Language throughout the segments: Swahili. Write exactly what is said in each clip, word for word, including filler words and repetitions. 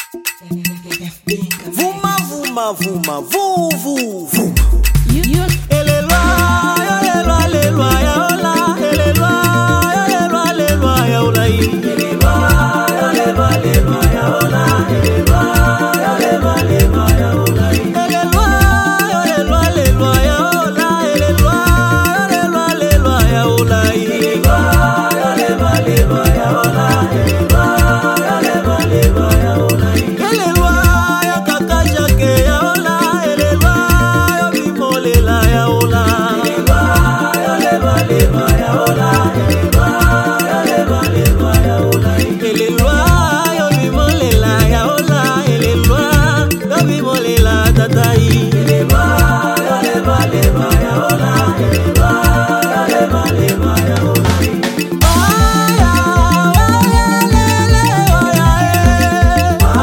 Vuma, vuma, vuma, vu, vu, vuma. You, you. Elelwa, elelwa, elelwa, ya ola. Elelwa, elelwa, elelwa, ya ola. Elelwa, elelwa, elelwa, ya ola. Elelwa, elelwa, elelwa, ya ola. Elelwa, elelwa, elelwa, ya ola. Elelwa, elelwa, elelwa, ya ola. Elelwa, elelwa, elelwa, ya ola. Elelwa, elelwa, elelwa, ya ola. Elelwa, ya kaka jake ya ola. Elelwa, ya bimolela ya ola. Elelwa, elelwa, elelwa, ya ola. Elelwa, elelwa, elelwa, ya ola. Elelwa, ya bimolela ya ola. Elelwa, ya bimolela tatai. Elelwa, elelwa, elelwa, ya ola. Elelwa, elelwa, elelwa, ya ola. Waya, waya, lele, waya, eh.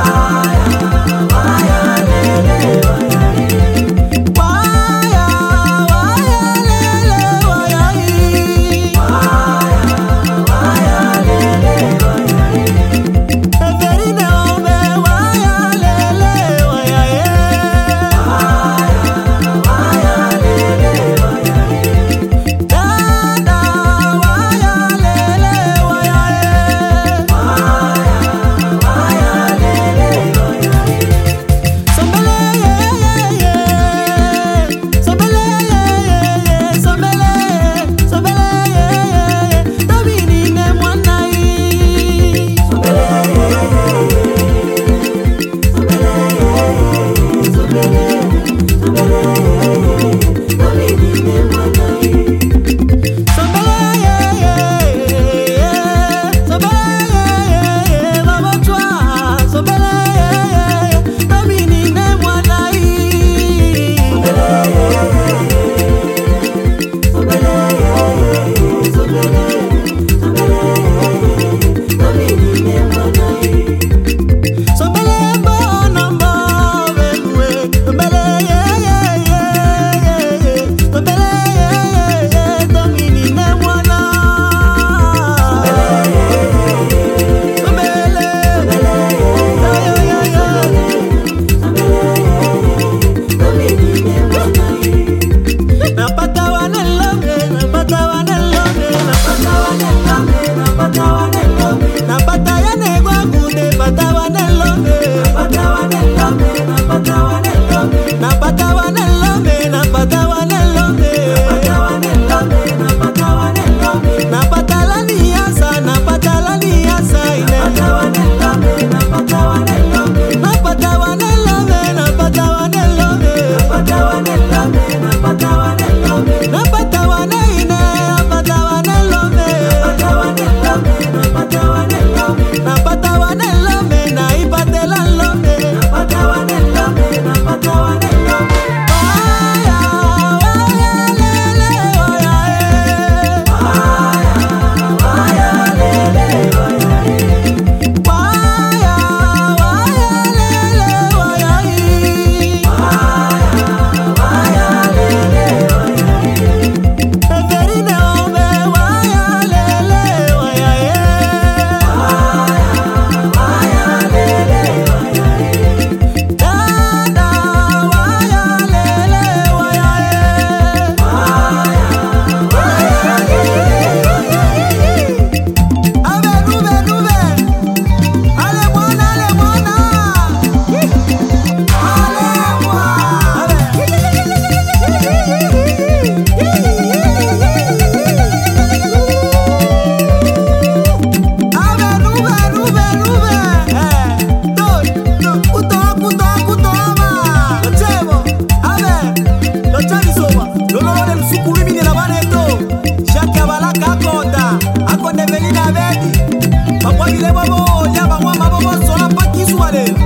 Waya, waya, lele, waya, eh. Waya, waya, lele, waya, eh. Waya, waya, lele, waya, eh. Everine obe, waya, lele, waya, eh. Waya, waya, lele, waya, eh. Dada, waya, lele, waya, eh. Waya, waya, lele, waya, eh. Sombele, yeah, yeah, yeah. Sombele, yeah, yeah, yeah. Sombele, sombele, yeah, yeah, yeah. Domini ne mwana hii. Sombele, yeah, yeah, yeah. Sombele, yeah, yeah, yeah. Sombele, sombele, yeah, yeah. Domini ne mwana hii. Sombele, yeah, yeah, yeah. Sombele, yeah, yeah, yeah. Baba chwa. Sombele, yeah, yeah, yeah. Domini ne mwana hii. Sombele, yeah, yeah, yeah. Sombele, yeah, yeah, yeah. Sombele, sombele, yeah, yeah. Domini ne mwana hii. Sombele mbona mbavenwe. Sombele, yeah, yeah, yeah, yeah, yeah. Sombele, yeah, yeah, yeah. Domini ne mwana. Sombele, yeah, yeah, yeah. Sombele, sombele, yeah, yeah, yeah, yeah. Sombele, yeah, yeah, yeah. Domini ne mwana hii. Napata wanelome, napata wanelome, napata wanelome, napata wanelome. Napata yane gwagude, napata wanelome, napata wanelome, napata wanelome. Napata wanelome, napata wanelome, napata wanelome, napata wanelome. Napata la niasa, napata la niasa ine. Napata wanelome, napata wanelome. Napata wanelome, napata wanelome. Napata wanelome, napata wanelome. Napata waneine, napata wanelome. Napata wanelome, napata wanelome. Napata wanelome, naipate la lome. Napata wanelome, napata wanelome. Waya, waya, lele, waya, eh. Waya, waya, lele, waya, eh. Waya, waya, lele, waya, eh. Waya, waya, lele, waya, eh. Everine obe, waya, lele, waya, eh. Waya, waya, lele, waya, eh. Dada, waya, lele, waya, eh. Waya, waya, lele, waya, eh. Abe, nube, nube. Ale mwana, ale mwana. Ale mwana. Abe, nube, nube, nube. Eh, doi, do, kuto, kuto, kuto, ama. Lochebo, abe, lochani soba. Lolo del sukuri mini la baneto. Shaki abalaka akonda. Akonde velina bedi. Bakwa bile bobo, ya bakwa mabobo sola pakisu wale.